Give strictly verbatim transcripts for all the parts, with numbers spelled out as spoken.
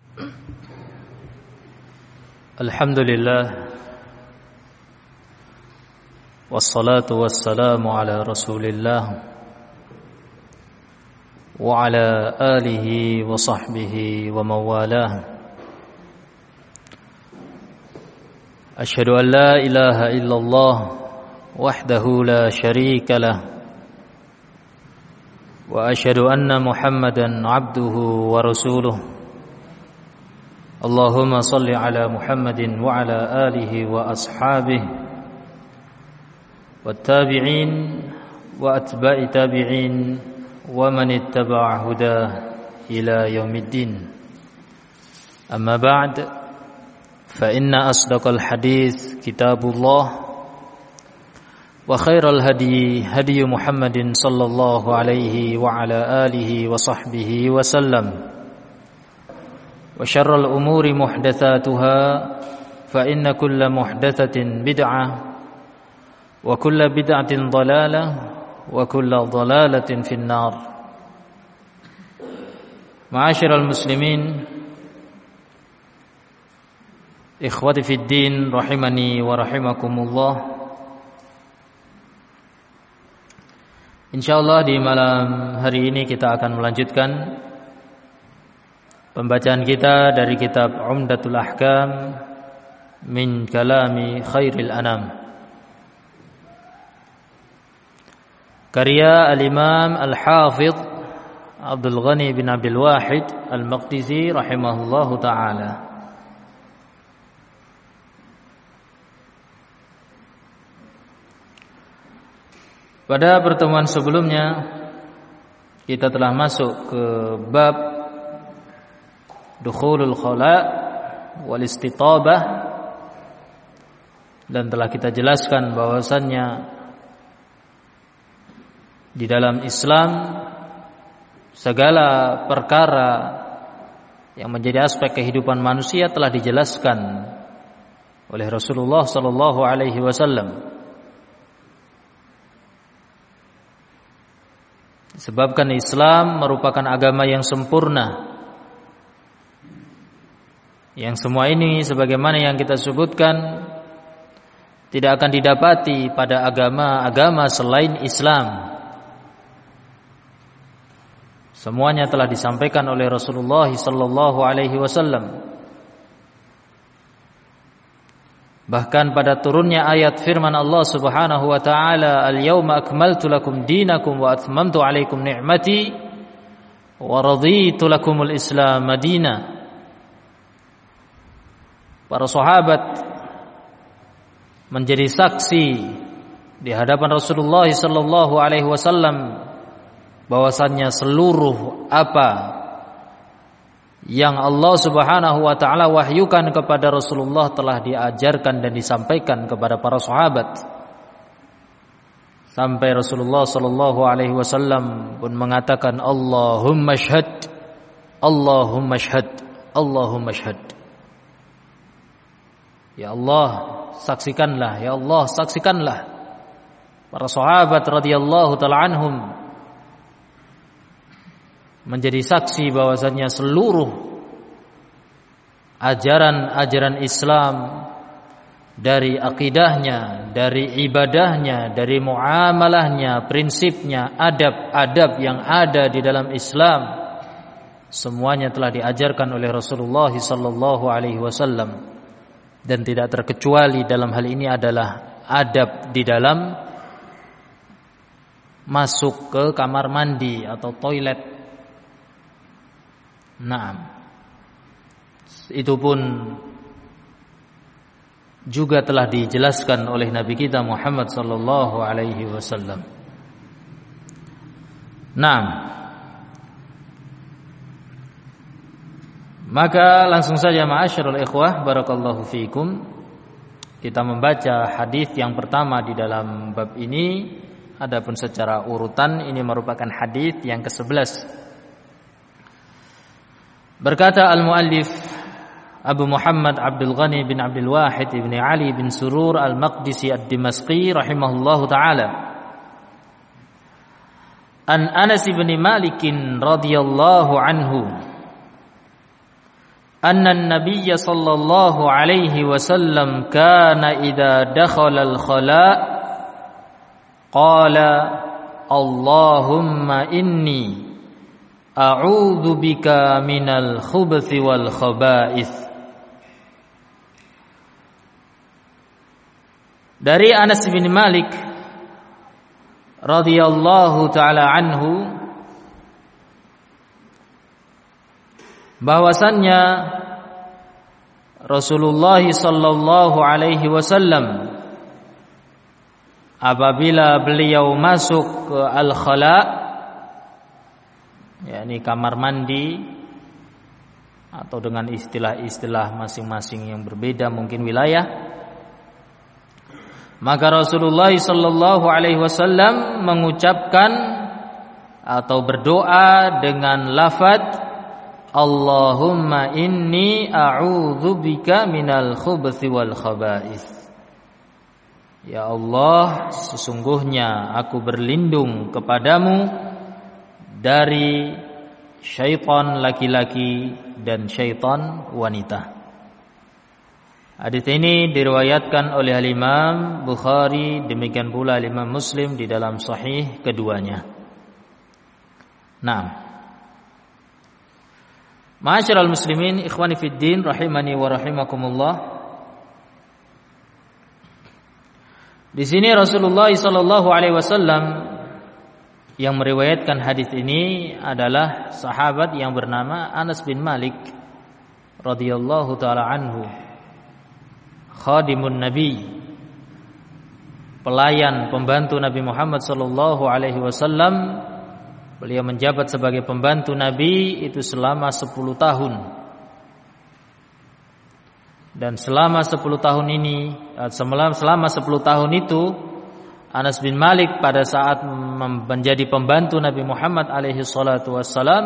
Alhamdulillah, wassalatu wassalamu ala Rasulillah wa ala alihi wa sahbihi wa mawalah. Asyhadu an la ilaha illallah wahdahu la syarika lah wa asyhadu anna Muhammadan abduhu wa rasuluh. Allahumma salli ala Muhammadin wa ala alihi wa ashabihi wa tabi'in wa atba'i tabi'in wa man ittaba'a hudah ila yaumiddin. Amma ba'd, fa inna asdaqal hadits kitabullah wa khairal hadi hadi Muhammadin sallallahu alaihi wa ala alihi wa sahbihi wa sallam. Wa syarrul umuri muhdatsatuha fa inna kulla muhdatsatin bid'ah wa kulla bid'atin dhalalah wa kulla dhalalatin finnar. Ma'asyiral muslimin, ikhwati fid din rahimani wa rahimakumullah. Insyaallah di malam hari ini kita akan melanjutkan pembacaan kita dari kitab Umdatul Ahkam min kalami khairil anam, karya al-Imam Al-Hafidh Abdul Ghani bin Abdul Wahid Al-Maqdisi rahimahullahu ta'ala. Pada pertemuan sebelumnya kita telah masuk ke bab dukhulul khala wal istitabah, dan telah kita jelaskan bahwasannya di dalam Islam segala perkara yang menjadi aspek kehidupan manusia telah dijelaskan oleh Rasulullah sallallahu alaihi wasallam. Disebabkan Islam merupakan agama yang sempurna, yang semua ini sebagaimana yang kita sebutkan tidak akan didapati pada agama-agama selain Islam. Semuanya telah disampaikan oleh Rasulullah sallallahu alaihi wasallam. Bahkan pada turunnya ayat firman Allah Subhanahu wa taala, "Al-yauma akmaltu lakum dinakum wa atmamtu 'alaikum ni'mati wa raditu lakumul Islam madina." Para sahabat menjadi saksi di hadapan Rasulullah sallallahu alaihi wasallam bahwasannya seluruh apa yang Allah Subhanahu wa taala wahyukan kepada Rasulullah telah diajarkan dan disampaikan kepada para sahabat. Sampai Rasulullah sallallahu alaihi wasallam pun mengatakan, "Allahumma syhad, Allahumma syhad, Allahumma syhad." Ya Allah, saksikanlah, ya Allah, saksikanlah. Para sahabat radhiyallahu ta'ala anhum menjadi saksi bahwasannya seluruh ajaran-ajaran Islam, dari akidahnya, dari ibadahnya, dari muamalahnya, prinsipnya, adab-adab yang ada di dalam Islam, semuanya telah diajarkan oleh Rasulullah sallallahu alaihi wasallam. Dan tidak terkecuali dalam hal ini adalah adab di dalam masuk ke kamar mandi atau toilet. Nah, itu pun juga telah dijelaskan oleh Nabi kita Muhammad sallallahu alaihi wasallam. Nah, maka langsung saja ma'asyiral ikhwah barakallahu fiikum, kita membaca hadis yang pertama di dalam bab ini. Adapun secara urutan ini merupakan hadis yang kesebelas. Berkata al-muallif Abu Muhammad Abdul Ghani bin Abdul Wahid ibn Ali bin Surur al-Maqdisi ad-Dimashqi rahimahullahu ta'ala, an Anas bin Malik radhiyallahu anhu anna an-nabiy sallallahu alaihi wasallam kana idza dakhala al-khala' qala Allahumma inni a'udzu bika minal khubuthi wal khaba'ith. Dari Anas bin Malik radhiyallahu taala anhu bahwasannya Rasulullah sallallahu alaihi wasallam apabila beliau masuk ke al-khala', yakni kamar mandi, atau dengan istilah-istilah masing-masing yang berbeda mungkin wilayah, maka Rasulullah sallallahu alaihi wasallam mengucapkan atau berdoa dengan lafaz Allahumma inni a'udzu bika minal khubuthi wal khaba'ith. Ya Allah, sesungguhnya aku berlindung kepadamu dari syaitan laki-laki dan syaitan wanita. Hadis ini diriwayatkan oleh Imam Bukhari, demikian pula Imam Muslim di dalam sahih keduanya. Naam. Ma'asyiral muslimin, ikhwani fid din, rahimani wa rahimakumullah. Di sini Rasulullah sallallahu alaihi wasallam yang meriwayatkan hadis ini adalah sahabat yang bernama Anas bin Malik radhiyallahu taala anhu, khadimun Nabi, pelayan pembantu Nabi Muhammad sallallahu alaihi wasallam. Beliau menjabat sebagai pembantu Nabi itu selama sepuluh tahun. Dan selama sepuluh tahun ini, selama sepuluh tahun itu, Anas bin Malik pada saat menjadi pembantu Nabi Muhammad alaihi salatu wassalam,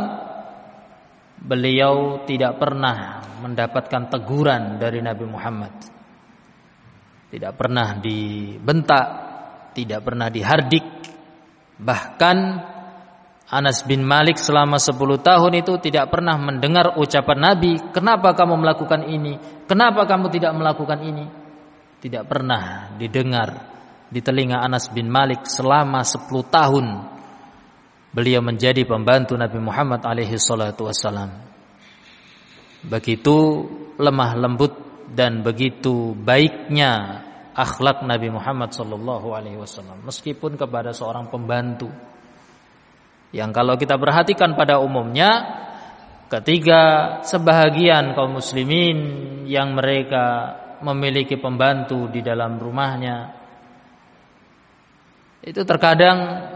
beliau tidak pernah mendapatkan teguran dari Nabi Muhammad. Tidak pernah dibentak, tidak pernah dihardik. Bahkan Anas bin Malik selama sepuluh tahun itu tidak pernah mendengar ucapan Nabi, kenapa kamu melakukan ini? Kenapa kamu tidak melakukan ini? Tidak pernah didengar di telinga Anas bin Malik selama sepuluh tahun beliau menjadi pembantu Nabi Muhammad alaihi salatu wassalam. Begitu lemah lembut dan begitu baiknya akhlak Nabi Muhammad sallallahu alaihi wasallam, meskipun kepada seorang pembantu yang kalau kita perhatikan pada umumnya, ketika sebahagian kaum muslimin yang mereka memiliki pembantu di dalam rumahnya, itu terkadang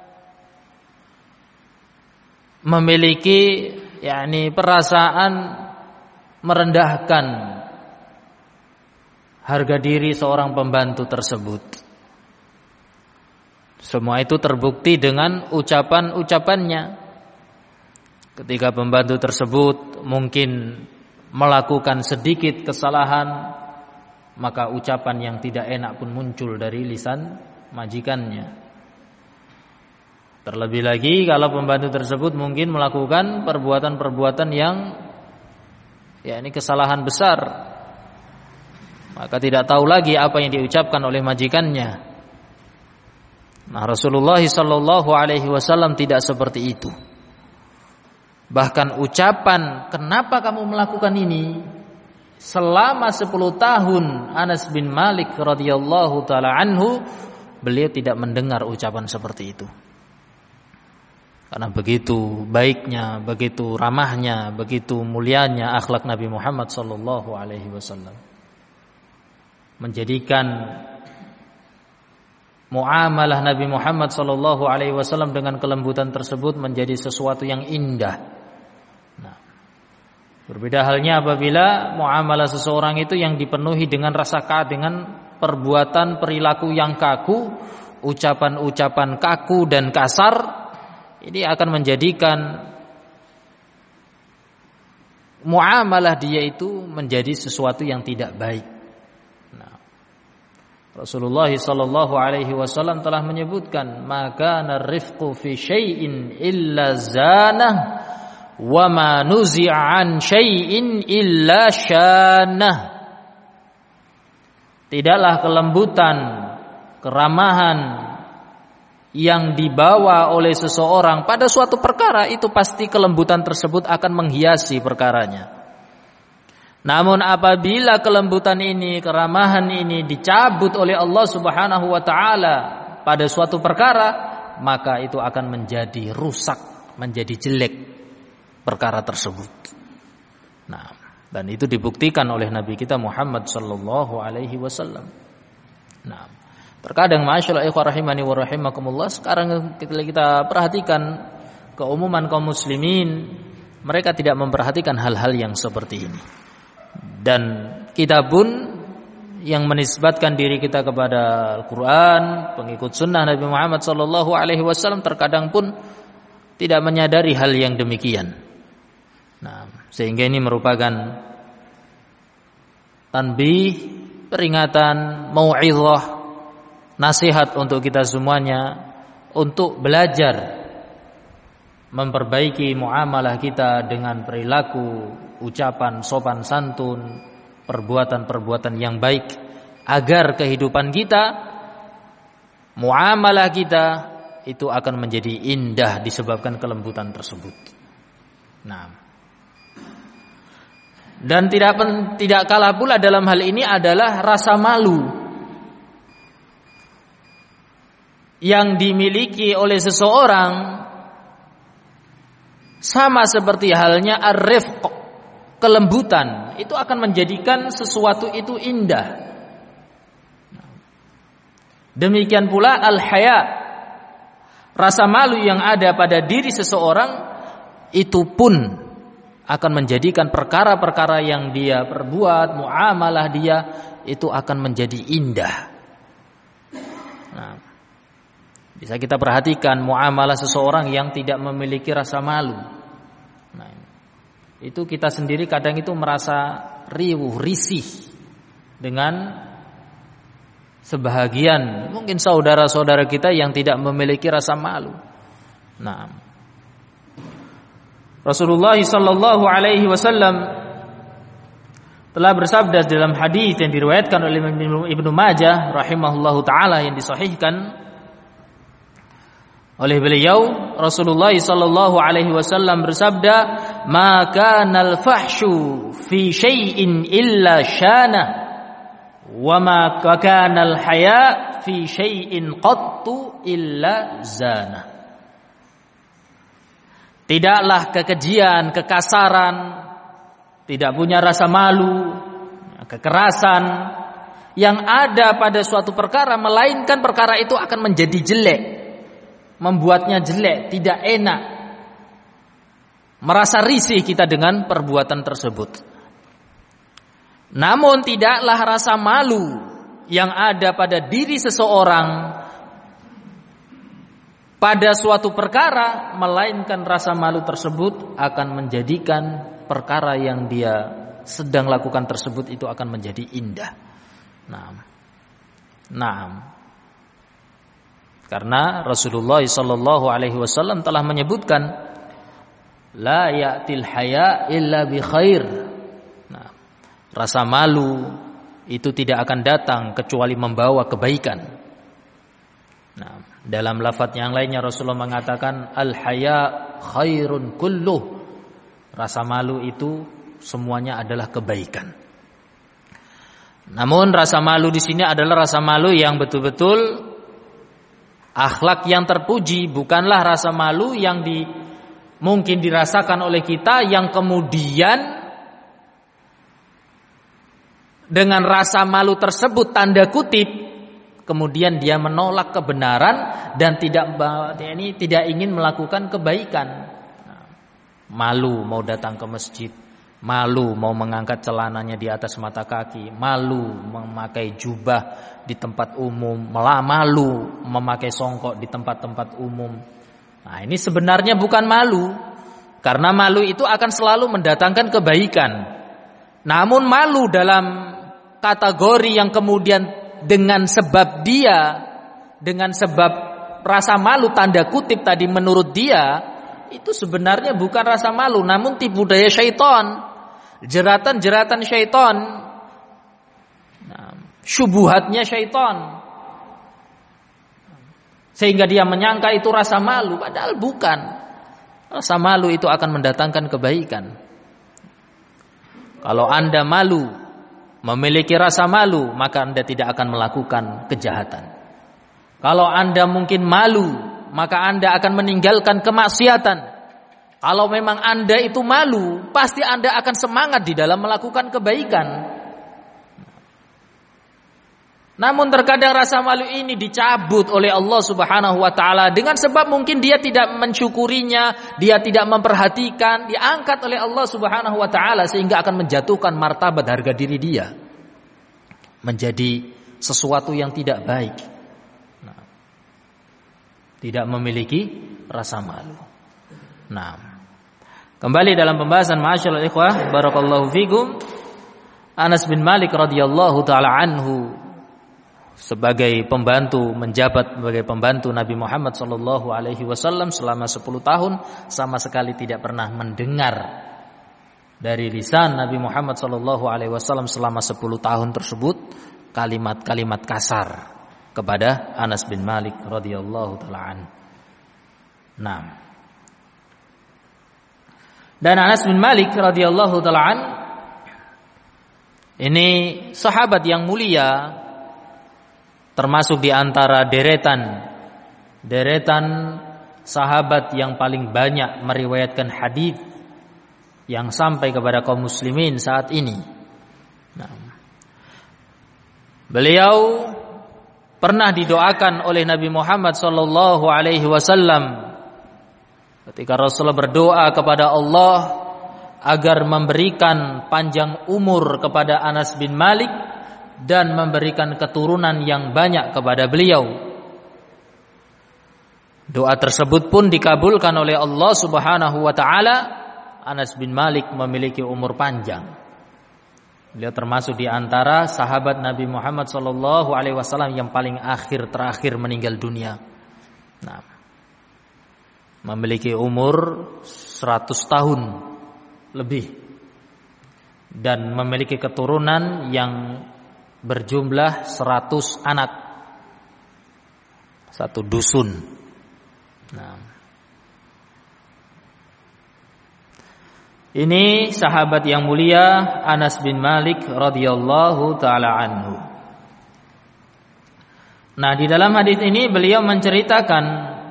memiliki yakni perasaan merendahkan harga diri seorang pembantu tersebut. Semua itu terbukti dengan ucapan-ucapannya. Ketika pembantu tersebut mungkin melakukan sedikit kesalahan, maka ucapan yang tidak enak pun muncul dari lisan majikannya. Terlebih lagi kalau pembantu tersebut mungkin melakukan perbuatan-perbuatan yang ya ini kesalahan besar, maka tidak tahu lagi apa yang diucapkan oleh majikannya. Nah, Rasulullah sallallahu alaihi wasallam tidak seperti itu. Bahkan ucapan kenapa kamu melakukan ini, selama sepuluh tahun Anas bin Malik radhiyallahu taala anhu beliau tidak mendengar ucapan seperti itu. Karena begitu baiknya, begitu ramahnya, begitu mulianya akhlak Nabi Muhammad sallallahu alaihi wasallam, menjadikan muamalah Nabi Muhammad sallallahu alaihi wasallam dengan kelembutan tersebut menjadi sesuatu yang indah. Nah, berbeda halnya apabila muamalah seseorang itu yang dipenuhi dengan rasa kaku, dengan perbuatan perilaku yang kaku, ucapan-ucapan kaku dan kasar, ini akan menjadikan muamalah dia itu menjadi sesuatu yang tidak baik. Rasulullah sallallahu alaihi wasallam telah menyebutkan, maka narifqu fi syai'in illa zanah wa ma nuzi'a an syai'in illa syanah. Tidaklah kelembutan, keramahan yang dibawa oleh seseorang pada suatu perkara, itu pasti kelembutan tersebut akan menghiasi perkaranya. Namun apabila kelembutan ini, keramahan ini dicabut oleh Allah Subhanahu wa taala pada suatu perkara, maka itu akan menjadi rusak, menjadi jelek perkara tersebut. Nah, dan itu dibuktikan oleh Nabi kita Muhammad sallallahu alaihi wasallam. Nah, terkadang ma'asyiral ikhwah rahimani wa rahimakumullah, sekarang kita, kita perhatikan keumuman kaum muslimin, mereka tidak memperhatikan hal-hal yang seperti ini. Dan kita pun yang menisbatkan diri kita kepada Al-Quran, pengikut sunnah Nabi Muhammad sallallahu alaihi wasallam, terkadang pun tidak menyadari hal yang demikian. Nah, sehingga ini merupakan tanbih, peringatan, mau'izah, nasihat untuk kita semuanya untuk belajar memperbaiki muamalah kita dengan perilaku, ucapan sopan santun, perbuatan-perbuatan yang baik, agar kehidupan kita, muamalah kita itu akan menjadi indah disebabkan kelembutan tersebut. Nah, dan tidak tidak kalah pula dalam hal ini adalah rasa malu yang dimiliki oleh seseorang, sama seperti halnya ar-rifq, kelembutan, itu akan menjadikan sesuatu itu indah. Demikian pula al-haya, rasa malu yang ada pada diri seseorang, itu pun akan menjadikan perkara-perkara yang dia perbuat, muamalah dia, itu akan menjadi indah. Nah, bisa kita perhatikan muamalah seseorang yang tidak memiliki rasa malu. Nah, itu kita sendiri kadang itu merasa riuh, risih dengan sebahagian mungkin saudara-saudara kita yang tidak memiliki rasa malu. Nah, Rasulullah sallallahu alaihi wasallam telah bersabda dalam hadis yang diriwayatkan oleh Ibnu Majah rahimahullahu taala, yang disahihkan oleh beliau, Rasulullah sallallahu alaihi wasallam bersabda, "Ma kana al-fahsyu fi syai'in illa syana, wa ma kana al-haya fi syai'in qattu illa zana." Tidaklah kekejian, kekasaran, tidak punya rasa malu, kekerasan yang ada pada suatu perkara, melainkan perkara itu akan menjadi jelek, membuatnya jelek, tidak enak, merasa risih kita dengan perbuatan tersebut. Namun tidaklah rasa malu yang ada pada diri seseorang pada suatu perkara, melainkan rasa malu tersebut akan menjadikan perkara yang dia sedang lakukan tersebut itu akan menjadi indah. Nah, nah, karena Rasulullah sallallahu alaihi wasallam telah menyebutkan, la ya'til haya illa bi khair. Nah, rasa malu itu tidak akan datang kecuali membawa kebaikan. Nah, dalam lafaz yang lainnya Rasulullah mengatakan, al haya khairun kulluh. Rasa malu itu semuanya adalah kebaikan. Namun rasa malu di sini adalah rasa malu yang betul-betul akhlak yang terpuji, bukanlah rasa malu yang di, mungkin dirasakan oleh kita, yang kemudian dengan rasa malu tersebut tanda kutip kemudian dia menolak kebenaran dan tidak ini tidak ingin melakukan kebaikan. Nah, malu mau datang ke masjid, malu mau mengangkat celananya di atas mata kaki, malu memakai jubah di tempat umum, malu memakai songkok di tempat-tempat umum. Nah, ini sebenarnya bukan malu, karena malu itu akan selalu mendatangkan kebaikan. Namun malu dalam kategori yang kemudian dengan sebab dia, dengan sebab rasa malu tanda kutip tadi menurut dia, itu sebenarnya bukan rasa malu, namun tipu daya syaitan, jeratan-jeratan syaitan, nah, syubhatnya syaitan, sehingga dia menyangka itu rasa malu, padahal bukan. Rasa malu itu akan mendatangkan kebaikan. Kalau Anda malu, memiliki rasa malu, maka Anda tidak akan melakukan kejahatan. Kalau Anda mungkin malu, maka Anda akan meninggalkan kemaksiatan. Kalau memang Anda itu malu, pasti Anda akan semangat di dalam melakukan kebaikan. Namun terkadang rasa malu ini dicabut oleh Allah Subhanahu wa taala dengan sebab mungkin dia tidak mensyukurinya, dia tidak memperhatikan, diangkat oleh Allah Subhanahu wa taala sehingga akan menjatuhkan martabat harga diri dia menjadi sesuatu yang tidak baik. Nah, tidak memiliki rasa malu. Nah, kembali dalam pembahasan ma'asyiral ikhwah barakallahu fikum, Anas bin Malik radhiyallahu taala anhu sebagai pembantu, menjabat sebagai pembantu Nabi Muhammad sallallahu alaihi wasallam selama sepuluh tahun, sama sekali tidak pernah mendengar dari lisan Nabi Muhammad sallallahu alaihi wasallam selama sepuluh tahun tersebut kalimat-kalimat kasar kepada Anas bin Malik radhiyallahu taala anhu. Nah, dan Anas bin Malik radhiyallahu taala anhu ini sahabat yang mulia, termasuk di antara deretan deretan sahabat yang paling banyak meriwayatkan hadis yang sampai kepada kaum muslimin saat ini. Nah, beliau pernah didoakan oleh Nabi Muhammad sallallahu alaihi wasallam ketika Rasulullah berdoa kepada Allah agar memberikan panjang umur kepada Anas bin Malik dan memberikan keturunan yang banyak kepada beliau. Doa tersebut pun dikabulkan oleh Allah Subhanahu wa taala. Anas bin Malik memiliki umur panjang. Beliau termasuk di antara sahabat Nabi Muhammad sallallahu alaihi wasallam yang paling akhir terakhir meninggal dunia. Nah, memiliki umur seratus tahun lebih dan memiliki keturunan yang berjumlah seratus anak, satu dusun. Nah, ini sahabat yang mulia Anas bin Malik radhiyallahu taala anhu. Nah, di dalam hadis ini beliau menceritakan,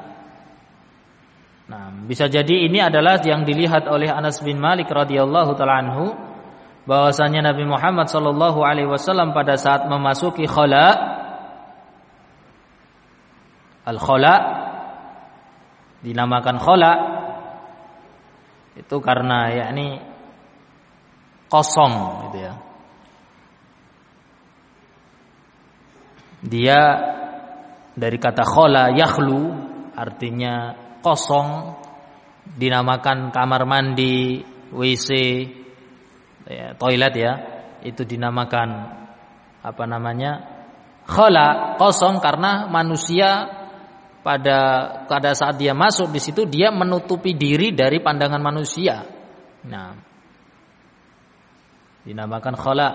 nah, bisa jadi ini adalah yang dilihat oleh Anas bin Malik radhiyallahu taala anhu, bahwasanya Nabi Muhammad sallallahu alaihi wasallam pada saat memasuki khala, al-khala dinamakan khala itu karena yakni kosong gitu ya. Dia dari kata khala yakhlu artinya kosong, dinamakan kamar mandi, W C, ya, toilet ya, itu dinamakan apa namanya? Khala, kosong, karena manusia pada pada saat dia masuk di situ dia menutupi diri dari pandangan manusia. Nah, dinamakan khala.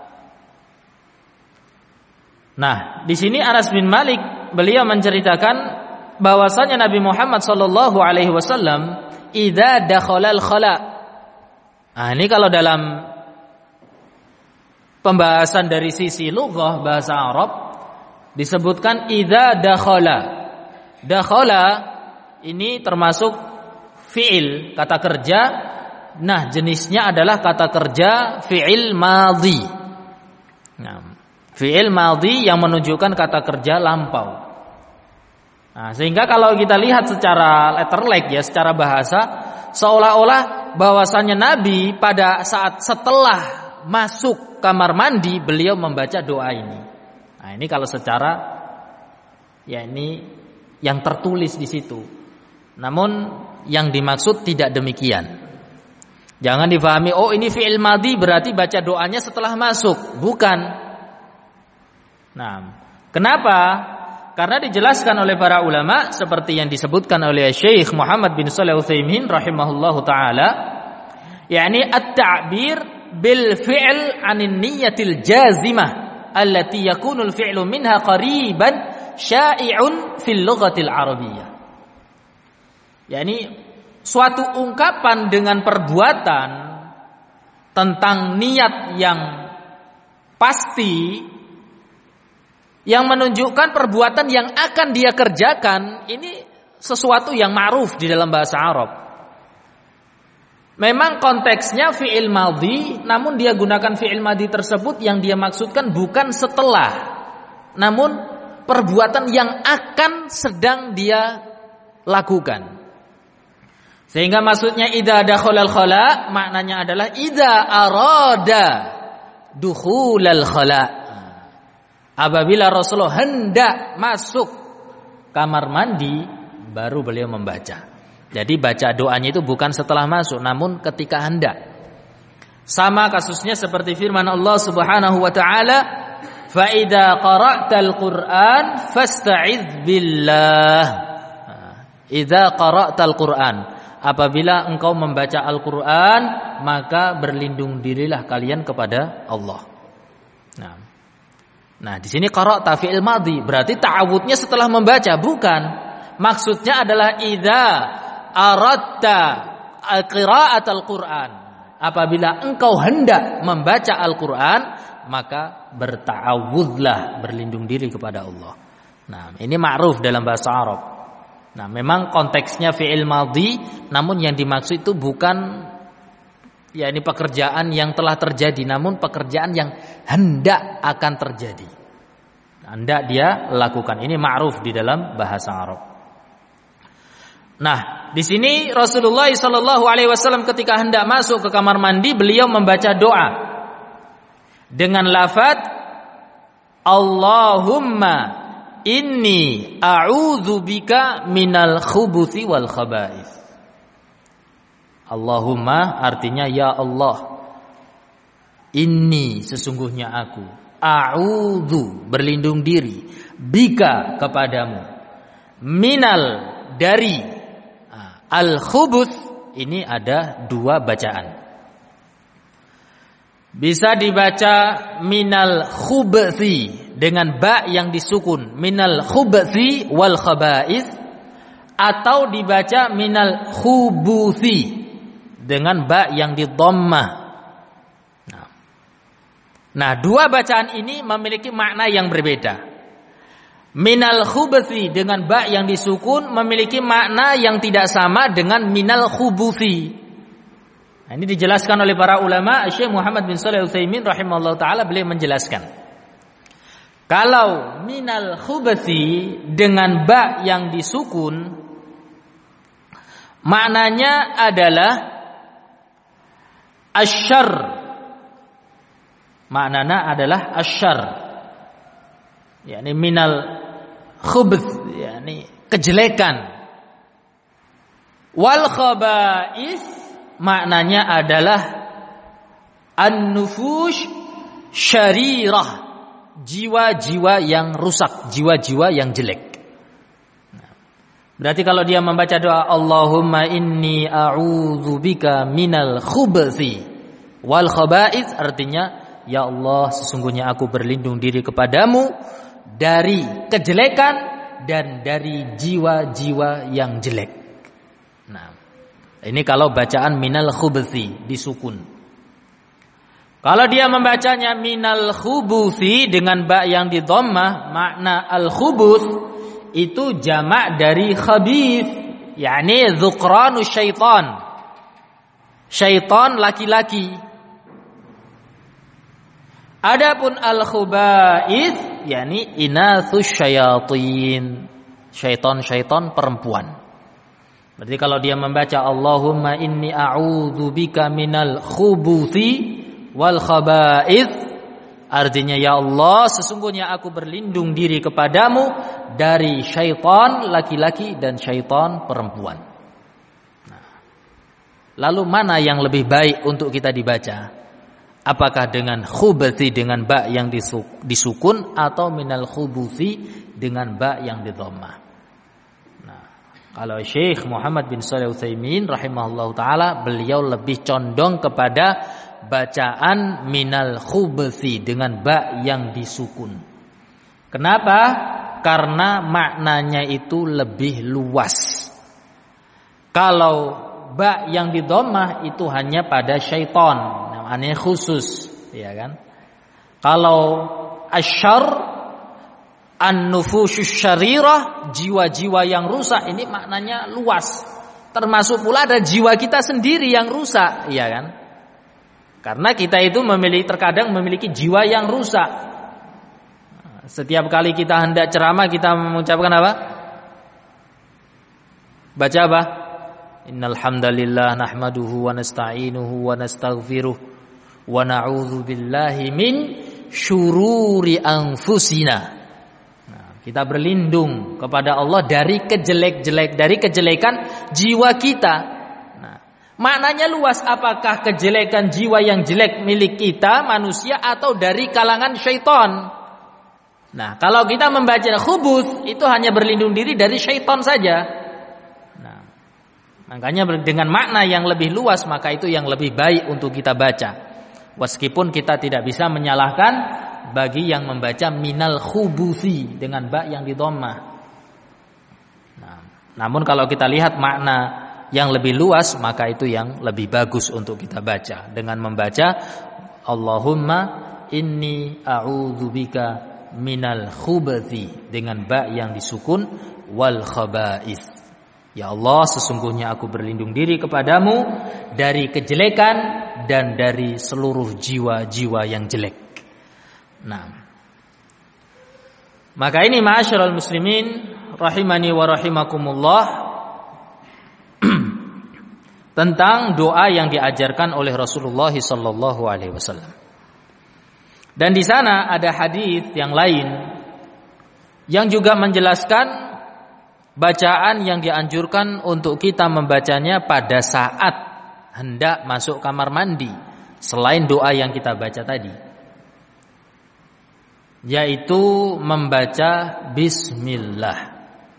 Nah, di sini Anas bin Malik beliau menceritakan bahwasanya Nabi Muhammad sallallahu alaihi wasallam idza dakhala al-khala. Nah, ini kalau dalam pembahasan dari sisi lughah bahasa Arab disebutkan idza dakhala. Dakhala ini termasuk fi'il, kata kerja. Nah, jenisnya adalah kata kerja fi'il madhi. Nah, fi'il madhi yang menunjukkan kata kerja lampau. Nah, sehingga kalau kita lihat secara letterlek ya, secara bahasa, seolah-olah bahwasannya Nabi pada saat setelah masuk kamar mandi beliau membaca doa ini. Nah, ini kalau secara ya ini yang tertulis di situ. Namun yang dimaksud tidak demikian. Jangan difahami oh ini fi'il madhi berarti baca doanya setelah masuk. Bukan. Nah, kenapa? Karena dijelaskan oleh para ulama seperti yang disebutkan oleh Syekh Muhammad bin Shalih Al-Utsaimin rahimahullahu taala, yakni at-ta'bir bil fi'l 'anil niyyatil jazimah allati yakunu al-fi'lu minha qariban syai'un fil lughatil arabiyyah. Yakni suatu ungkapan dengan perbuatan tentang niat yang pasti yang menunjukkan perbuatan yang akan dia kerjakan, ini sesuatu yang ma'ruf di dalam bahasa Arab. Memang konteksnya fi'il madhi, namun dia gunakan fi'il madhi tersebut yang dia maksudkan bukan setelah, namun perbuatan yang akan sedang dia lakukan. Sehingga maksudnya idza dakhalal khala, maknanya adalah idza arada dukhulal khala. Apabila Rasulullah hendak masuk kamar mandi, baru beliau membaca. Jadi baca doanya itu bukan setelah masuk, namun ketika hendak. Sama kasusnya seperti firman Allah Subhanahu wa taala, "Fa idza qara'tal Qur'an fasta'iz billah." Idza qara'tal Qur'an, apabila engkau membaca Al-Qur'an, maka berlindung dirilah kalian kepada Allah. Nah, Nah, di sini qara'ta fi'il madhi, berarti ta'awudnya setelah membaca, bukan. Maksudnya adalah idza aradta qira'at al-Qur'an. Apabila engkau hendak membaca Al-Qur'an, maka berta'awudlah, berlindung diri kepada Allah. Nah, ini ma'ruf dalam bahasa Arab. Nah, memang konteksnya fi'il madhi, namun yang dimaksud itu bukan ya ini pekerjaan yang telah terjadi, namun pekerjaan yang hendak akan terjadi. Hendak dia lakukan. Ini ma'ruf di dalam bahasa Arab. Nah, di sini Rasulullah sallallahu alaihi wasallam ketika hendak masuk ke kamar mandi, beliau membaca doa dengan lafaz Allahumma inni a'udzubika minal khubuthi wal khaba'ith. Allahumma artinya ya Allah, inni sesungguhnya aku, a'udzu berlindung diri, bika kepadamu, minal dari al khubuth. Ini ada dua bacaan. Bisa dibaca minal khubuthi dengan ba yang disukun, minal khubuthi wal khaba'ith, atau dibaca minal khubuthi dengan ba yang di dhammah. Nah. nah, dua bacaan ini memiliki makna yang berbeda. Minal khubuthi dengan ba yang disukun memiliki makna yang tidak sama dengan minal khubuthi. Nah, ini dijelaskan oleh para ulama. Syekh Muhammad bin Shalih Al-Utsaimin rahimahullah taala beliau menjelaskan. Kalau minal khubuthi dengan ba yang disukun, maknanya adalah asyar, maknanya adalah asyar, yakni minal khubuth, yakni kejelekan. Wal khaba'is maknanya adalah an-nufush syarirah, jiwa-jiwa yang rusak, jiwa-jiwa yang jelek. Berarti kalau dia membaca doa Allahumma inni a'udzubika minal khubuthi wal khaba'ith, artinya ya Allah sesungguhnya aku berlindung diri kepadamu dari kejelekan dan dari jiwa-jiwa yang jelek. Nah, ini kalau bacaan minal khubuthi disukun. Kalau dia membacanya minal khubuthi dengan ba yang di dhammah, makna al khubuth itu jamak dari khabith, yakni dzukranu syaitan, syaitan laki-laki. Adapun al-khuba'ith yakni inathus syayatin, syaitan-syaitan perempuan. Berarti kalau dia membaca Allahumma inni a'udzubika minal khubuthi wal khaba'ith, artinya ya Allah sesungguhnya aku berlindung diri kepadamu dari syaitan laki-laki dan syaitan perempuan. Nah, lalu mana yang lebih baik untuk kita dibaca? Apakah dengan khubuthi dengan ba yang disukun atau minal khubuthi dengan ba yang didhammah. Nah, kalau Syekh Muhammad bin Shalih Al-Utsaimin rahimahullahu taala, beliau lebih condong kepada bacaan minal khubuthi dengan ba yang disukun. Kenapa? Karena maknanya itu lebih luas. Kalau ba yang didhammah itu hanya pada syaitan, namanya khusus, ya kan? Kalau asyar, an-nufusyus syarirah, jiwa-jiwa yang rusak, ini maknanya luas. Termasuk pula ada jiwa kita sendiri yang rusak, ya kan? Karena kita itu memiliki, terkadang memiliki jiwa yang rusak. Setiap kali kita hendak ceramah, kita mengucapkan apa? Baca apa? Innal hamdalillah nahmaduhu wa nasta'inuhu wa nastaghfiruh wa na'udzu billahi min syururi anfusina. Nah, kita berlindung kepada Allah dari kejelek-jelek, dari kejelekan jiwa kita. Nah, maknanya luas, apakah kejelekan jiwa yang jelek milik kita manusia atau dari kalangan syaitan? Nah, kalau kita membaca khubuth itu hanya berlindung diri dari syaitan saja. Nah, makanya dengan makna yang lebih luas, maka itu yang lebih baik untuk kita baca. Meskipun kita tidak bisa menyalahkan bagi yang membaca minal khubuthi dengan ba yang didhammah. Nah, namun kalau kita lihat makna yang lebih luas, maka itu yang lebih bagus untuk kita baca dengan membaca Allahumma inni a'udzubika minal khubuthi dengan ba yang disukun wal khaba'ith. Ya Allah, sesungguhnya aku berlindung diri kepadamu dari kejelekan dan dari seluruh jiwa-jiwa yang jelek. Nah, maka ini ma'asyiral muslimin rahimani wa rahimakumullah, tentang doa yang diajarkan oleh Rasulullah sallallahu alaihi wasallam. Dan di sana ada hadis yang lain yang juga menjelaskan bacaan yang dianjurkan untuk kita membacanya pada saat hendak masuk kamar mandi, selain doa yang kita baca tadi, yaitu membaca bismillah.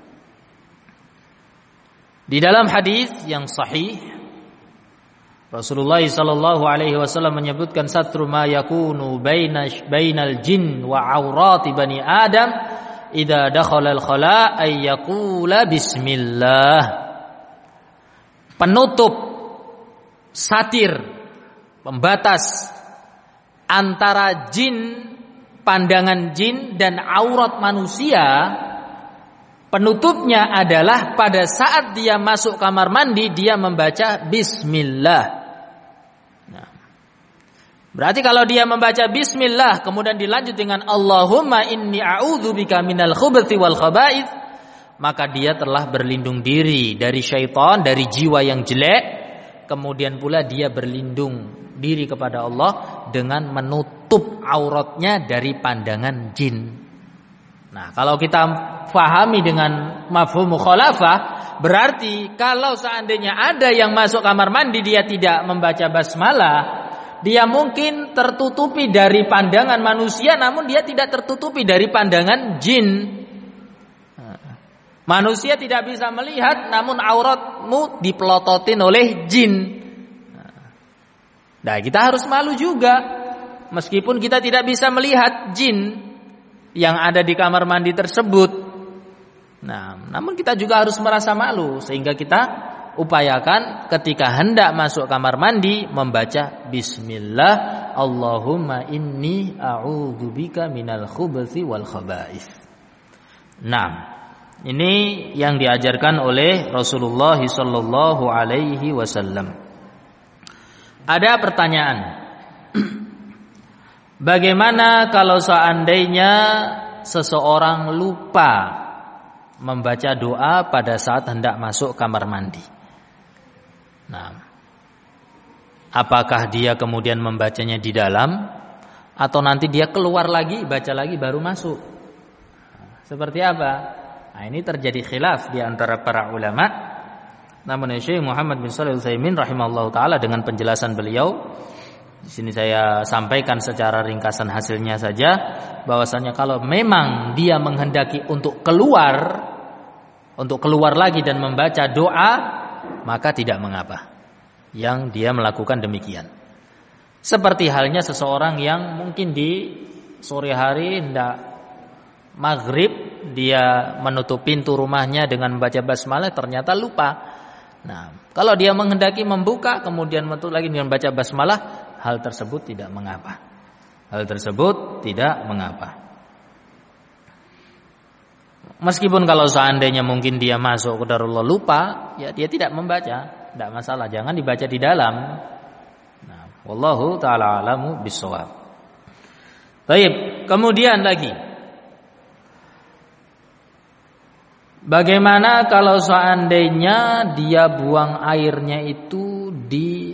Di dalam hadis yang sahih, Rasulullah sallallahu alaihi wasallam menyebutkan satru ma yakunu bainal jin wa aurati bani Adam idza dakhala al-khala ay yaqula bismillah. Penutup, satir, pembatas antara jin, pandangan jin dan aurat manusia, penutupnya adalah pada saat dia masuk kamar mandi dia membaca bismillah. Berarti kalau dia membaca bismillah kemudian dilanjut dengan Allahumma inni a'udzubika minal khubuthi wal khaba'ith, maka dia telah berlindung diri dari syaitan, dari jiwa yang jelek. Kemudian pula dia berlindung diri kepada Allah dengan menutup auratnya dari pandangan jin. Nah, kalau kita fahami dengan mafhum mukhalafah, berarti kalau seandainya ada yang masuk kamar mandi dia tidak membaca basmalah, dia mungkin tertutupi dari pandangan manusia, namun dia tidak tertutupi dari pandangan jin. Manusia tidak bisa melihat, namun auratmu dipelototin oleh jin. Nah, kita harus malu juga, meskipun kita tidak bisa melihat jin yang ada di kamar mandi tersebut. Nah, namun kita juga harus merasa malu, sehingga kita upayakan ketika hendak masuk kamar mandi membaca bismillah Allahumma inni a'udzubika minal khubuthi wal khaba'ith. Nah, ini yang diajarkan oleh Rasulullah sallallahu alaihi wasallam. Ada pertanyaan, bagaimana kalau seandainya seseorang lupa membaca doa pada saat hendak masuk kamar mandi? Nah, apakah dia kemudian membacanya di dalam atau nanti dia keluar lagi baca lagi baru masuk? Seperti apa? Nah, ini terjadi khilaf di antara para ulama. Namun Syekh Muhammad bin Shalih Al-Utsaimin rahimahullahu taala dengan penjelasan beliau Di sini saya sampaikan secara ringkasan hasilnya saja, bahwasanya kalau memang dia menghendaki untuk keluar, untuk keluar lagi dan membaca doa, maka tidak mengapa yang dia melakukan demikian. Seperti halnya seseorang yang mungkin di sore hari hendak maghrib, dia menutup pintu rumahnya dengan membaca basmalah, ternyata lupa. Nah, kalau dia menghendaki membuka kemudian menutup lagi dengan membaca basmalah, hal tersebut tidak mengapa. Hal tersebut tidak mengapa. Meskipun kalau seandainya mungkin dia masuk ke darullah lupa, ya dia tidak membaca, tidak masalah, jangan dibaca di dalam. Nah, wallahu taala alamu bissawab. Baik, kemudian lagi, bagaimana kalau seandainya dia buang airnya itu di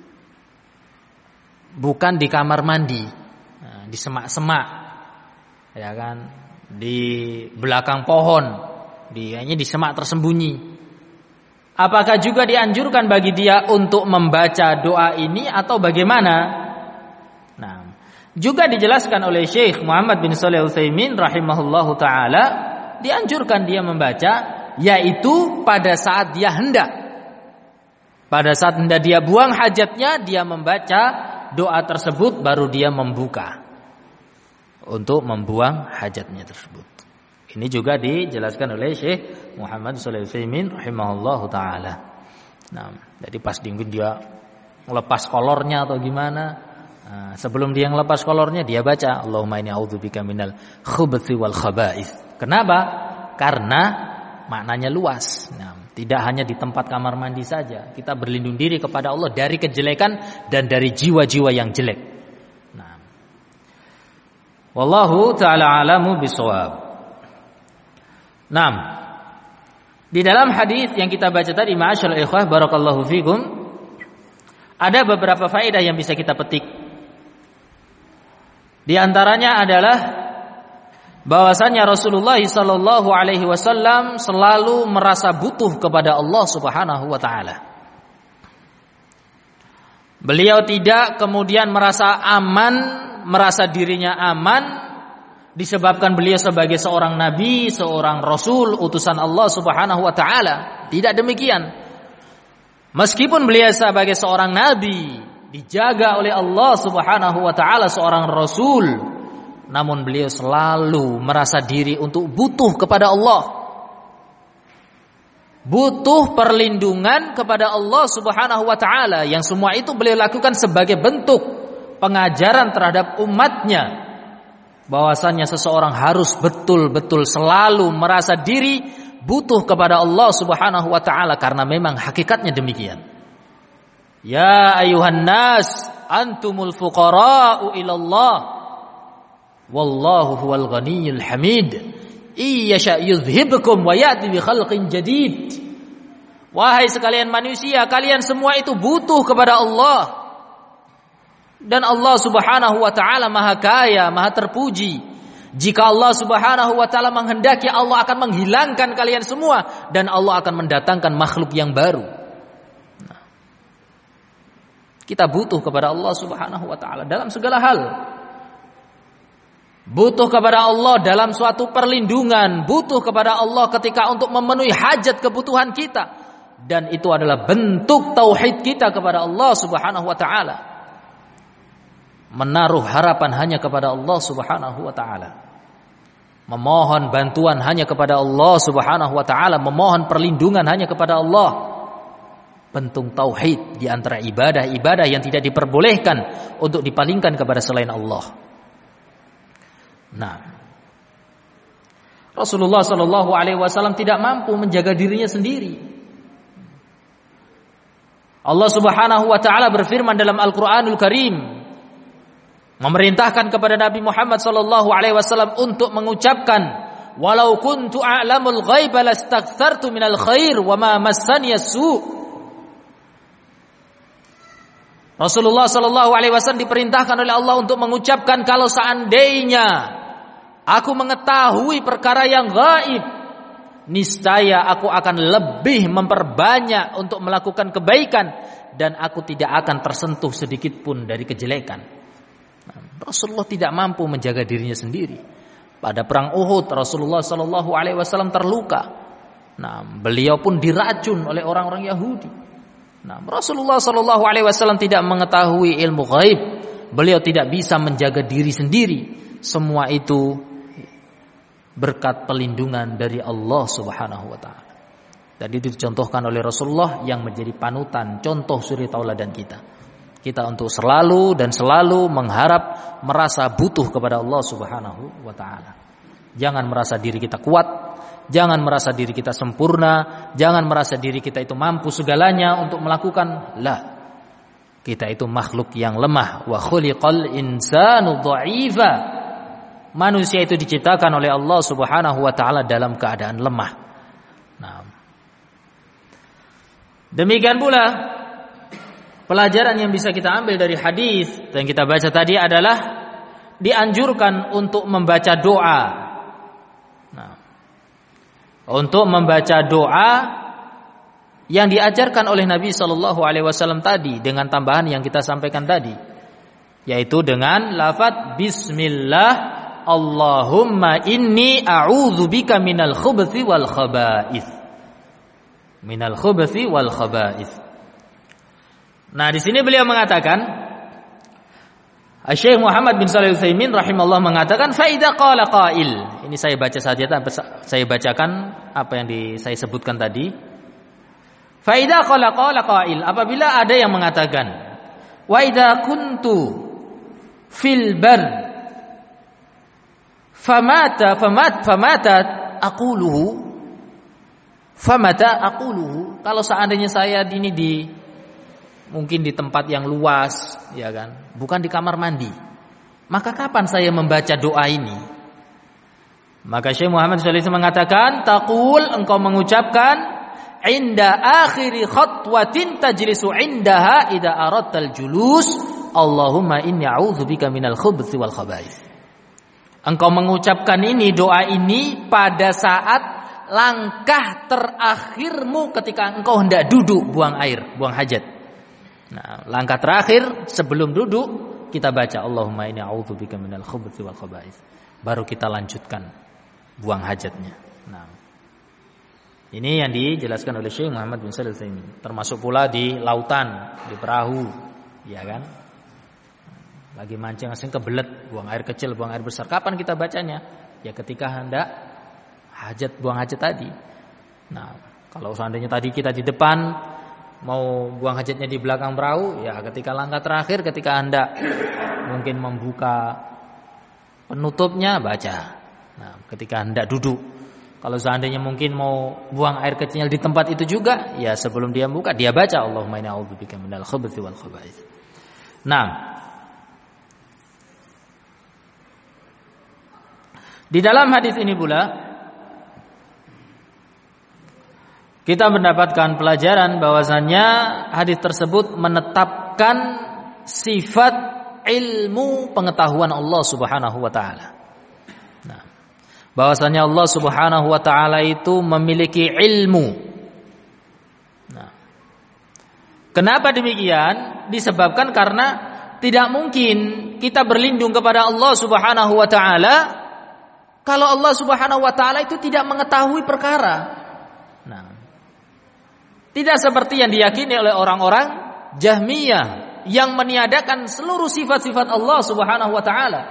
bukan di kamar mandi, nah, di semak-semak, ya kan, di belakang pohon, di di semak tersembunyi. Apakah juga dianjurkan bagi dia untuk membaca doa ini atau bagaimana? Nah, juga dijelaskan oleh Syekh Muhammad bin Shalih Al-Utsaimin rahimahullahu taala, dianjurkan dia membaca, yaitu pada saat dia hendak, pada saat hendak dia buang hajatnya, dia membaca doa tersebut, baru dia membuka untuk membuang hajatnya tersebut. Ini juga dijelaskan oleh Syekh Muhammad Shalih Al-Utsaimin rahimahullahu taala. Nah, jadi pas dingin dia melepas kolornya atau gimana, nah, sebelum dia melepas kolornya dia baca Allahumma inni a'udzubika minal khubuthi wal khaba'its. Kenapa? Karena maknanya luas. Nah, tidak hanya di tempat kamar mandi saja. Kita berlindung diri kepada Allah dari kejelekan dan dari jiwa-jiwa yang jelek. Nah, wallahu ta'ala alamu bisawab. Nah, di dalam hadis yang kita baca tadi, ma'asyiral ikhwah barakallahu fikum, ada beberapa faedah yang bisa kita petik. Di antaranya adalah bahwasanya Rasulullah sallallahu alaihi wasallam selalu merasa butuh kepada Allah Subhanahu wa taala. Beliau tidak kemudian merasa aman, merasa dirinya aman disebabkan beliau sebagai seorang nabi, seorang rasul, utusan Allah Subhanahu wa taala. Tidak demikian. Meskipun beliau sebagai seorang nabi, dijaga oleh Allah Subhanahu wa taala, seorang rasul, namun beliau selalu merasa diri untuk butuh kepada Allah. Butuh perlindungan kepada Allah Subhanahu wa taala, yang semua itu beliau lakukan sebagai bentuk pengajaran terhadap umatnya, bahwasanya seseorang harus betul-betul selalu merasa diri butuh kepada Allah Subhanahu wa taala, karena memang hakikatnya demikian. Ya ayuhan nas antumul fuqara'u ilallah wallahu huwal ghaniyyul hamid iyasha yudhhibukum wa ya'ti bi khalqin jadid. Wahai sekalian manusia, kalian semua itu butuh kepada Allah, dan Allah Subhanahu wa taala Maha Kaya, Maha Terpuji. Jika Allah Subhanahu wa taala menghendaki, Allah akan menghilangkan kalian semua dan Allah akan mendatangkan makhluk yang baru. Nah, kita butuh kepada Allah Subhanahu wa taala dalam segala hal. Butuh kepada Allah dalam suatu perlindungan, butuh kepada Allah ketika untuk memenuhi hajat kebutuhan kita, dan itu adalah bentuk tauhid kita kepada Allah Subhanahu wa taala. Menaruh harapan hanya kepada Allah Subhanahu wa taala. Memohon bantuan hanya kepada Allah Subhanahu wa taala, memohon perlindungan hanya kepada Allah. Bentuk tauhid di antara ibadah-ibadah yang tidak diperbolehkan untuk dipalingkan kepada selain Allah. Nah, Rasulullah sallallahu alaihi wasallam tidak mampu menjaga dirinya sendiri. Allah Subhanahu wa taala berfirman dalam Al-Qur'anul Karim, memerintahkan kepada Nabi Muhammad sallallahu alaihi wasallam untuk mengucapkan, walau kuntu a'lamul ghaiba lastaghfartu minal khair wa ma massani as-su'. Rasulullah sallallahu alaihi wasallam diperintahkan oleh Allah untuk mengucapkan, kalau seandainya aku mengetahui perkara yang gaib, niscaya aku akan lebih memperbanyak untuk melakukan kebaikan dan aku tidak akan tersentuh sedikit pun dari kejelekan. Nah, Rasulullah tidak mampu menjaga dirinya sendiri. Pada perang Uhud Rasulullah Shallallahu Alaihi Wasallam terluka. Nah, beliau pun diracun oleh orang-orang Yahudi. Nah, Rasulullah Shallallahu Alaihi Wasallam tidak mengetahui ilmu gaib. Beliau tidak bisa menjaga diri sendiri. Semua itu berkat pelindungan dari Allah Subhanahu Wa Taala. Dan itu dicontohkan oleh Rasulullah yang menjadi panutan, contoh suri tauladan kita. Kita untuk selalu dan selalu mengharap, merasa butuh kepada Allah Subhanahu wa taala. Jangan merasa diri kita kuat, jangan merasa diri kita sempurna, jangan merasa diri kita itu mampu segalanya untuk melakukan. La. Kita itu makhluk yang lemah. Wa khuliqal insanu dha'ifa. Manusia itu diciptakan oleh Allah Subhanahu wa taala dalam keadaan lemah. Nah, demikian pula pelajaran yang bisa kita ambil dari hadis yang kita baca tadi adalah dianjurkan untuk membaca doa. Nah, untuk membaca doa yang diajarkan oleh Nabi Shallallahu Alaihi Wasallam tadi dengan tambahan yang kita sampaikan tadi, yaitu dengan lafaz Bismillah Allahumma inni a'udzubika minal khubuthi wal khaba'ith. Minal khubuthi wal khaba'ith. Nah, di sini beliau mengatakan, Syekh Muhammad bin Shalih Al-Utsaimin rahimahullah mengatakan, fa idza qala qail. Ini saya baca saja, saya bacakan apa yang di, saya sebutkan tadi. Fa idza qala qala qail, apabila ada yang mengatakan, wa idza kuntu fil bar famata famat famata aquluhu famata aquluhu. Kalau seandainya saya ini di mungkin di tempat yang luas, ya kan, bukan di kamar mandi, maka kapan saya membaca doa ini? Maka Syekh Muhammad Shalih mengatakan, taqul, engkau mengucapkan inda akhiri khatwatin tajlisu indaha idza aradtal julus Allahumma inni a'udzubika minal khubuthi wal khaba'ith. Engkau mengucapkan ini, doa ini pada saat langkah terakhirmu ketika engkau hendak duduk buang air, buang hajat. Nah, langkah terakhir sebelum duduk kita baca Allahumma inni a'udzubika minal khubuthi wal khaba'ith. Baru kita lanjutkan buang hajatnya. Nah, ini yang dijelaskan oleh Syekh Muhammad bin Shalih Al-Utsaimin. Termasuk pula di lautan, di perahu, ya kan? Lagi mancing asing kebelet, buang air kecil, buang air besar. Kapan kita bacanya? Ya ketika hendak hajat, buang hajat tadi. Nah, kalau seandainya tadi kita di depan mau buang hajatnya di belakang perahu, ya ketika langkah terakhir, ketika hendak mungkin membuka penutupnya, baca. Nah, ketika hendak duduk, kalau seandainya mungkin mau buang air kecil di tempat itu juga, ya sebelum dia buka, dia baca Allahumma inni a'udzubika minal khubuthi wal khaba'ith. Nah, di dalam hadis ini pula kita mendapatkan pelajaran bahwasannya hadis tersebut menetapkan sifat ilmu pengetahuan Allah Subhanahu wa taala. Nah, bahwasannya Allah Subhanahu wa taala itu memiliki ilmu. Nah, kenapa demikian? Disebabkan karena tidak mungkin kita berlindung kepada Allah Subhanahu wa taala kalau Allah Subhanahu wa taala itu tidak mengetahui perkara. Nah, tidak seperti yang diyakini oleh orang-orang Jahmiyah yang meniadakan seluruh sifat-sifat Allah Subhanahu wa taala.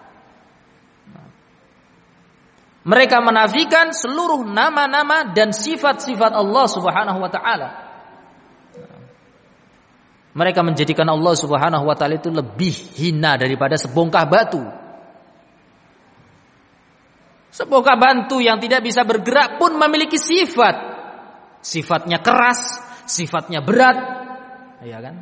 Mereka menafikan seluruh nama-nama dan sifat-sifat Allah Subhanahu wa taala. Mereka menjadikan Allah Subhanahu wa taala itu lebih hina daripada sebongkah batu. Sebongkah batu yang tidak bisa bergerak pun memiliki sifat. Sifatnya keras, sifatnya berat, ya kan?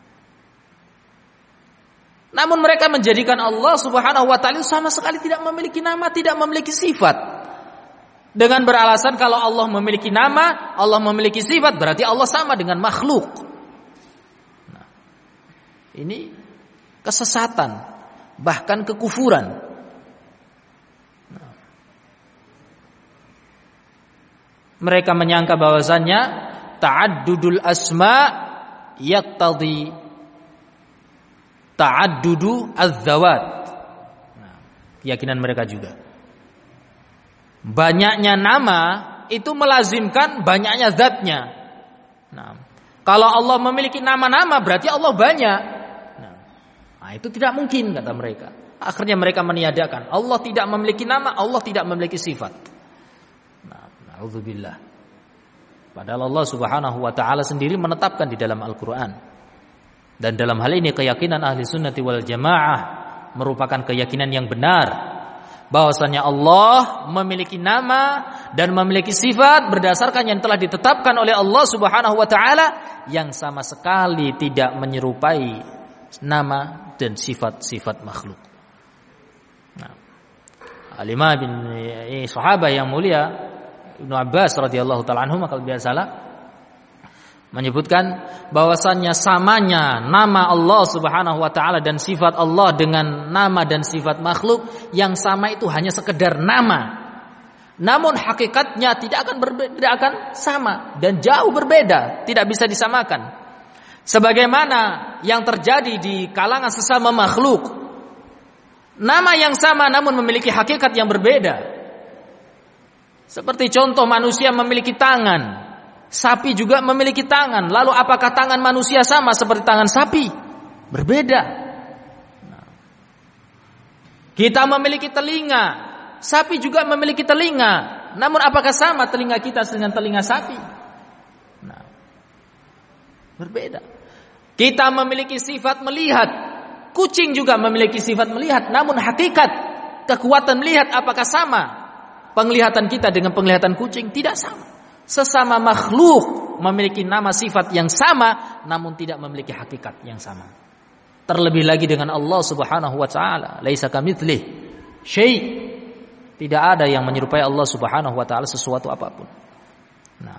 Namun mereka menjadikan Allah Subhanahu wa taala sama sekali tidak memiliki nama, tidak memiliki sifat. Dengan beralasan kalau Allah memiliki nama, Allah memiliki sifat, berarti Allah sama dengan makhluk. Nah, ini kesesatan, bahkan kekufuran. Mereka menyangka bahwasannya ta'addudul asma yaqtadi ta'addudu az-zawat. Nah, keyakinan mereka juga. Banyaknya nama itu melazimkan banyaknya zatnya. Nah, kalau Allah memiliki nama-nama berarti Allah banyak. Nah, nah itu tidak mungkin kata mereka. Akhirnya mereka meniadakan Allah tidak memiliki nama, Allah tidak memiliki sifat. Nah, na'udzubillah. Padahal Allah Subhanahu wa taala sendiri menetapkan di dalam Al-Qur'an. Dan dalam hal ini keyakinan ahli sunnati wal jamaah merupakan keyakinan yang benar. Bahwasanya Allah memiliki nama dan memiliki sifat berdasarkan yang telah ditetapkan oleh Allah Subhanahu wa taala yang sama sekali tidak menyerupai nama dan sifat-sifat makhluk. Nah, Alimah bin eh, sahabat yang mulia Ibnu Abbas radhiyallahu taala anhu kalau tidak salah menyebutkan bahwasannya samanya nama Allah Subhanahu wa taala dan sifat Allah dengan nama dan sifat makhluk yang sama itu hanya sekedar nama. Namun hakikatnya tidak akan berbeda, tidak akan sama dan jauh berbeda, tidak bisa disamakan. Sebagaimana yang terjadi di kalangan sesama makhluk. Nama yang sama namun memiliki hakikat yang berbeda. Seperti contoh manusia memiliki tangan. Sapi juga memiliki tangan. Lalu apakah tangan manusia sama seperti tangan sapi? Berbeda. Nah. Kita memiliki telinga. Sapi juga memiliki telinga. Namun apakah sama telinga kita dengan telinga sapi? Nah. Berbeda. Kita memiliki sifat melihat. Kucing juga memiliki sifat melihat. Namun hakikat kekuatan melihat apakah sama? Penglihatan kita dengan penglihatan kucing? Tidak sama. Sesama makhluk memiliki nama sifat yang sama namun tidak memiliki hakikat yang sama. Terlebih lagi dengan Allah Subhanahu wa taala, laisa kamitslihi syai'. Tidak ada yang menyerupai Allah Subhanahu wa taala sesuatu apapun. Nah,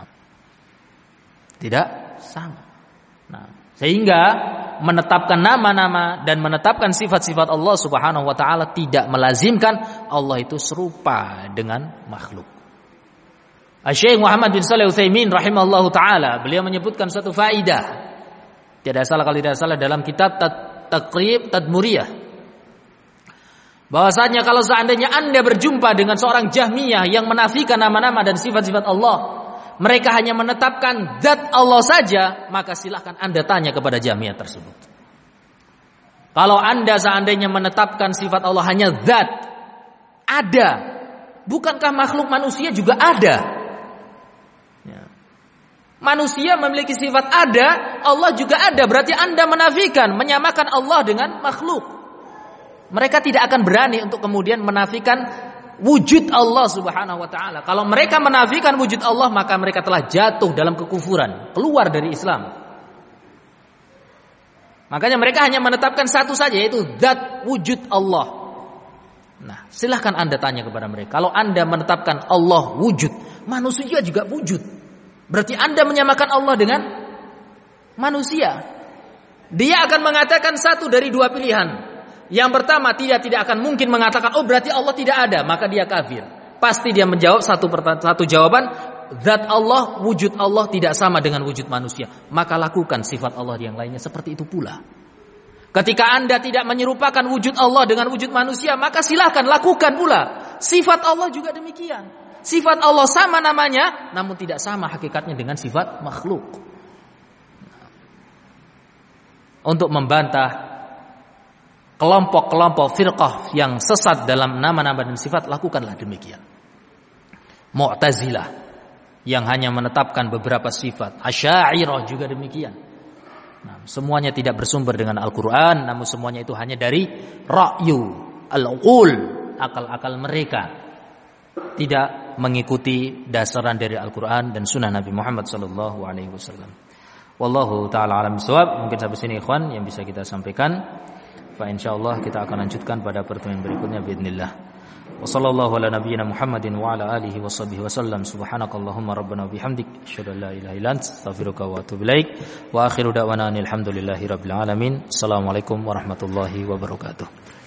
tidak sama. Nah, sehingga menetapkan nama-nama dan menetapkan sifat-sifat Allah Subhanahu wa taala tidak melazimkan Allah itu serupa dengan makhluk. Syekh Muhammad bin Shalih Al-Utsaimin rahimahullahu taala beliau menyebutkan suatu faidah. Tidak salah kalau tidak salah dalam kitab Taqrib Tadmuriyah. Bahwasanya kalau seandainya Anda berjumpa dengan seorang Jahmiyah yang menafikan nama-nama dan sifat-sifat Allah, mereka hanya menetapkan zat Allah saja, maka silahkan Anda tanya kepada Jahmiyah tersebut. Kalau Anda seandainya menetapkan sifat Allah hanya zat, ada, bukankah makhluk manusia juga ada? Manusia memiliki sifat ada, Allah juga ada. Berarti Anda menafikan, menyamakan Allah dengan makhluk. Mereka tidak akan berani untuk kemudian menafikan wujud Allah Subhanahu wa taala. Kalau mereka menafikan wujud Allah, maka mereka telah jatuh dalam kekufuran, keluar dari Islam. Makanya mereka hanya menetapkan satu saja, yaitu zat wujud Allah. Nah, silahkan Anda tanya kepada mereka. Kalau Anda menetapkan Allah wujud, manusia juga wujud. Berarti Anda menyamakan Allah dengan manusia. Dia akan mengatakan satu dari dua pilihan. Yang pertama, tidak tidak akan mungkin mengatakan, oh berarti Allah tidak ada, maka dia kafir. Pasti dia menjawab satu satu jawaban, zat Allah, wujud Allah tidak sama dengan wujud manusia. Maka lakukan sifat Allah yang lainnya seperti itu pula. Ketika Anda tidak menyerupakan wujud Allah dengan wujud manusia, maka silahkan lakukan pula. Sifat Allah juga demikian. Sifat Allah sama namanya, namun tidak sama hakikatnya dengan sifat makhluk. Untuk membantah kelompok-kelompok firqah yang sesat dalam nama-nama dan sifat, lakukanlah demikian. Mu'tazilah yang hanya menetapkan beberapa sifat, Asy'ariyah juga demikian. Nah, semuanya tidak bersumber dengan Al-Quran, namun semuanya itu hanya dari ra'yu, al-uqul, akal-akal mereka. Tidak mengikuti dasaran dari Al-Quran dan Sunnah Nabi Muhammad Sallallahu Alaihi Wasallam. Wallahu taala alam bisawab. Mungkin sampai sini ikhwan yang bisa kita sampaikan. Fa insyaallah kita akan lanjutkan pada pertemuan berikutnya biidznillah. Wa sallallahu ala nabiyyina Muhammadin wa ala alihi wa sahbihi wasallam. Subhanakallahumma rabbana bihamdik asyhadu an la ilaha illa anta astaghfiruka wa atubu ilaik. Wa akhiru da'wana alhamdulillahi rabbil alamin. Assalamualaikum warahmatullahi wabarakatuh.